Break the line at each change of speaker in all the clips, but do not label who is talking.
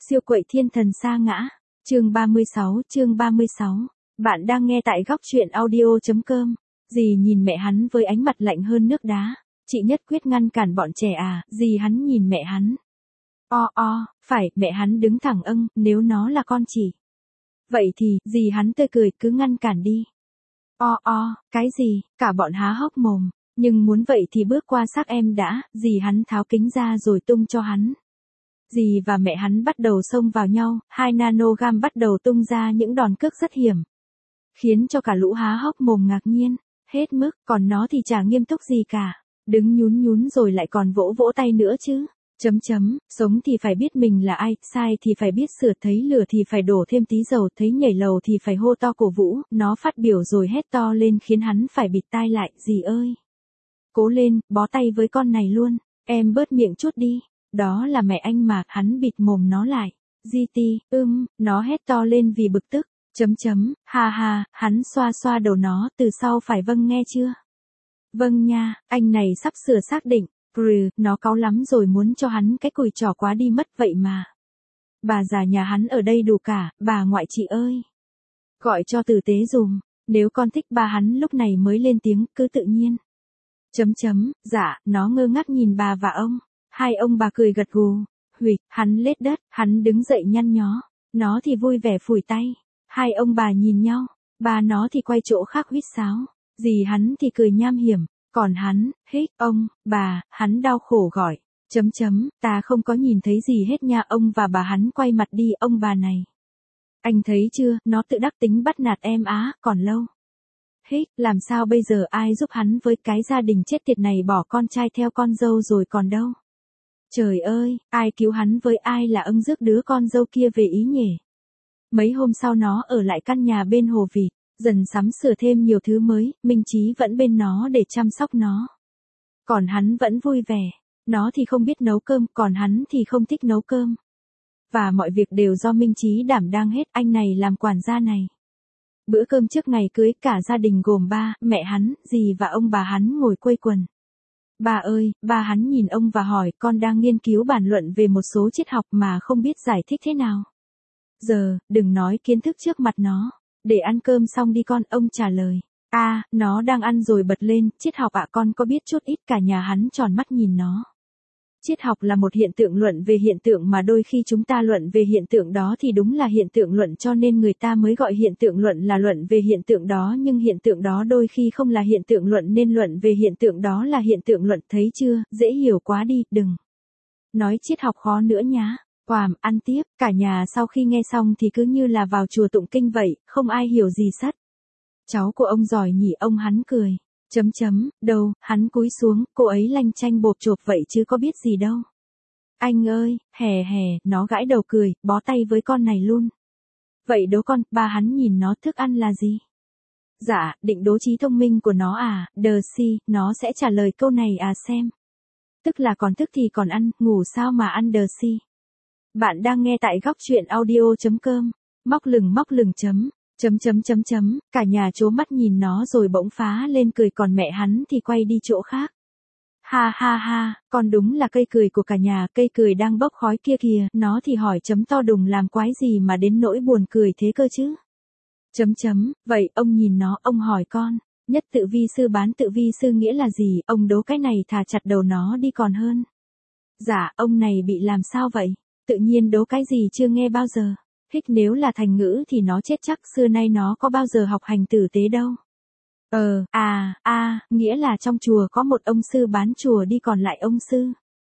Siêu quậy thiên thần sa ngã. Chương 36. Bạn đang nghe tại góc truyện audio.com. Dì nhìn mẹ hắn với ánh mặt lạnh hơn nước đá. Chị nhất quyết ngăn cản bọn trẻ à, dì hắn nhìn mẹ hắn. Phải, mẹ hắn đứng thẳng nếu nó là con chị. Vậy thì, dì hắn tươi cười, cứ ngăn cản đi. Cái gì, cả bọn há hốc mồm. Nhưng muốn vậy thì bước qua xác em đã, dì hắn tháo kính ra rồi tung cho hắn. Dì và mẹ hắn bắt đầu xông vào nhau, 2 nanogam bắt đầu tung ra những đòn cước rất hiểm. Khiến cho cả lũ há hốc mồm ngạc nhiên, hết mức, còn nó thì chả nghiêm túc gì cả. Đứng nhún rồi lại còn vỗ vỗ tay nữa chứ. Sống thì phải biết mình là ai, sai thì phải biết sửa, thấy lửa thì phải đổ thêm tí dầu, thấy nhảy lầu thì phải hô to cổ vũ, nó phát biểu rồi hét to lên khiến hắn phải bịt tai lại, dì ơi. Cố lên, bó tay với con này luôn, em bớt miệng chút đi. Đó là mẹ anh mà, hắn bịt mồm nó lại. GT, nó hét to lên vì bực tức. Ha, hắn xoa đầu nó, từ sau phải vâng nghe chưa? Vâng nha, anh này sắp sửa xác định. Nó cáu lắm rồi muốn cho hắn cái cùi trỏ quá đi mất vậy mà. Bà già nhà hắn ở đây đủ cả, bà ngoại chị ơi. Gọi cho tử tế dùm, nếu con thích ba hắn lúc này mới lên tiếng, cứ tự nhiên. Dạ, nó ngơ ngác nhìn bà và ông. Hai ông bà cười gật gù. Hắn lết đất, hắn đứng dậy nhăn nhó. Nó thì vui vẻ phủi tay. Hai ông bà nhìn nhau. Bà nó thì quay chỗ khác huýt sáo. Dì hắn thì cười nham hiểm. Còn hắn, ông, bà, hắn đau khổ gọi. Ta không có nhìn thấy gì hết nha. Ông và bà hắn quay mặt đi. Ông bà này. Anh thấy chưa, nó tự đắc tính bắt nạt em á, còn lâu. Làm sao bây giờ, ai giúp hắn với cái gia đình chết tiệt này, bỏ con trai theo con dâu rồi còn đâu. Trời ơi, ai cứu hắn với, ai là rước đứa con dâu kia về ý nhỉ? Mấy hôm sau nó ở lại căn nhà bên hồ vịt, dần sắm sửa thêm nhiều thứ mới, Minh Chí vẫn bên nó để chăm sóc nó. Còn hắn vẫn vui vẻ, nó thì không biết nấu cơm, còn hắn thì không thích nấu cơm. Và mọi việc đều do Minh Chí đảm đang hết, anh này làm quản gia này. Bữa cơm trước ngày cưới, cả gia đình gồm ba, mẹ hắn, dì và ông bà hắn ngồi quây quần. Bà ơi, ba hắn nhìn ông và hỏi, con đang nghiên cứu bàn luận về một số triết học mà không biết giải thích thế nào. Giờ, đừng nói kiến thức trước mặt nó. Để ăn cơm xong đi con, ông trả lời. Nó đang ăn rồi bật lên, triết học ạ, con có biết chút ít. Cả nhà hắn tròn mắt nhìn nó. Triết học là một hiện tượng luận về hiện tượng, mà đôi khi chúng ta luận về hiện tượng đó thì đúng là hiện tượng luận, cho nên người ta mới gọi hiện tượng luận là luận về hiện tượng đó, nhưng hiện tượng đó đôi khi không là hiện tượng luận nên luận về hiện tượng đó là hiện tượng luận, thấy chưa, dễ hiểu quá đi, đừng nói triết học khó nữa nhá. Ăn tiếp, cả nhà sau khi nghe xong thì cứ như là vào chùa tụng kinh vậy, không ai hiểu gì sắt. Cháu của ông giỏi nhỉ, ông hắn cười. Đâu, hắn cúi xuống, cô ấy lanh chanh bộp chộp vậy chứ có biết gì đâu. Anh ơi, nó gãi đầu cười, bó tay với con này luôn. Vậy đố con, ba hắn nhìn nó, thức ăn là gì? Dạ, định đố trí thông minh của nó à, nó sẽ trả lời câu này xem. Tức là còn thức thì còn ăn, ngủ sao mà ăn Bạn đang nghe tại góc truyện audio.com, móc lừng Cả nhà trố mắt nhìn nó rồi bỗng phá lên cười, còn mẹ hắn thì quay đi chỗ khác. Ha, con đúng là cây cười của cả nhà, cây cười đang bốc khói kia kìa, nó thì hỏi to đùng làm quái gì mà đến nỗi buồn cười thế cơ chứ. Vậy, ông nhìn nó, ông hỏi con, nhất tự vi sư bán tự vi sư nghĩa là gì, ông đố cái này thà chặt đầu nó đi còn hơn. Dạ, ông này bị làm sao vậy? Tự nhiên đố cái gì chưa nghe bao giờ. Nếu là thành ngữ thì nó chết chắc, xưa nay nó có bao giờ học hành tử tế đâu. Nghĩa là trong chùa có một ông sư bán chùa đi còn lại ông sư.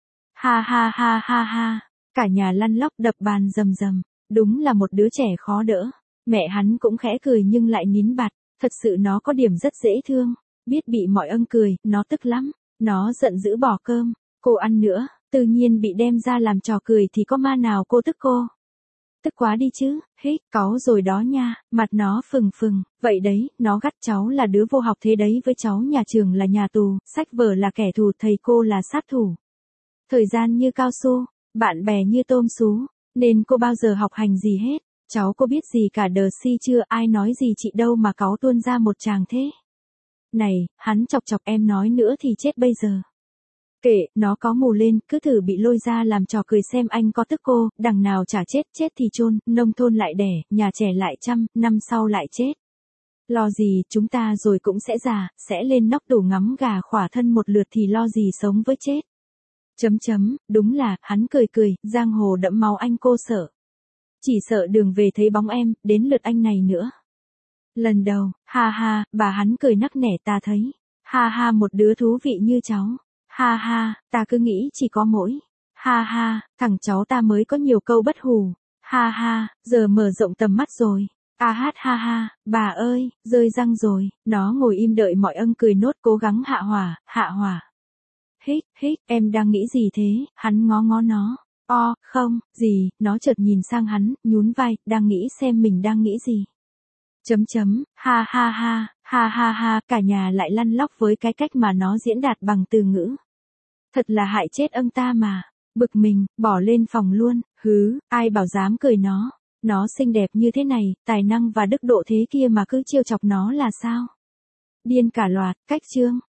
Ha, cả nhà lăn lóc đập bàn rầm, đúng là một đứa trẻ khó đỡ. Mẹ hắn cũng khẽ cười nhưng lại nín bặt, thật sự nó có điểm rất dễ thương, biết bị mọi cười, nó tức lắm, nó giận dữ bỏ cơm, cô ăn nữa, tự nhiên bị đem ra làm trò cười thì có ma nào cô tức cô. Tức quá đi chứ, cáu rồi đó nha, mặt nó phừng, vậy đấy, nó gắt cháu là đứa vô học thế đấy, với cháu nhà trường là nhà tù, sách vở là kẻ thù, thầy cô là sát thủ. Thời gian như cao su, bạn bè như tôm sú, nên cô bao giờ học hành gì hết, cháu có biết gì cả chưa, ai nói gì chị đâu mà cáu tuôn ra một tràng thế. Này, hắn chọc em nói nữa thì chết bây giờ. Kệ, nó có mù lên, cứ thử bị lôi ra làm trò cười xem anh có tức cô, đằng nào chả chết, chết thì chôn, nông thôn lại đẻ, nhà trẻ lại chăm, năm sau lại chết. Lo gì, chúng ta rồi cũng sẽ già, sẽ lên nóc tủ ngắm gà khỏa thân một lượt thì lo gì sống với chết. Đúng là, hắn cười cười, giang hồ đẫm máu anh cô sợ. Chỉ sợ đường về thấy bóng em, đến lượt anh này nữa. Lần đầu, ha ha, bà hắn cười nắc nẻ ta thấy. Ha ha một đứa thú vị như cháu. Ha ha, ta cứ nghĩ chỉ có mỗi. Ha ha, thằng cháu ta mới có nhiều câu bất hù. Ha ha, giờ mở rộng tầm mắt rồi. A hát ha ha, bà ơi, rơi răng rồi, nó ngồi im đợi mọi âng cười nốt cố gắng hạ hỏa. Hích, em đang nghĩ gì thế, hắn ngó ngó nó. Không, gì, nó chợt nhìn sang hắn, nhún vai, đang nghĩ xem mình đang nghĩ gì. Ha ha, cả nhà lại lăn lóc với cái cách mà nó diễn đạt bằng từ ngữ. Thật là hại chết ông ta mà. Bực mình, bỏ lên phòng luôn, ai bảo dám cười nó. Nó xinh đẹp như thế này, tài năng và đức độ thế kia mà cứ trêu chọc nó là sao? Điên cả loạt, cách chương.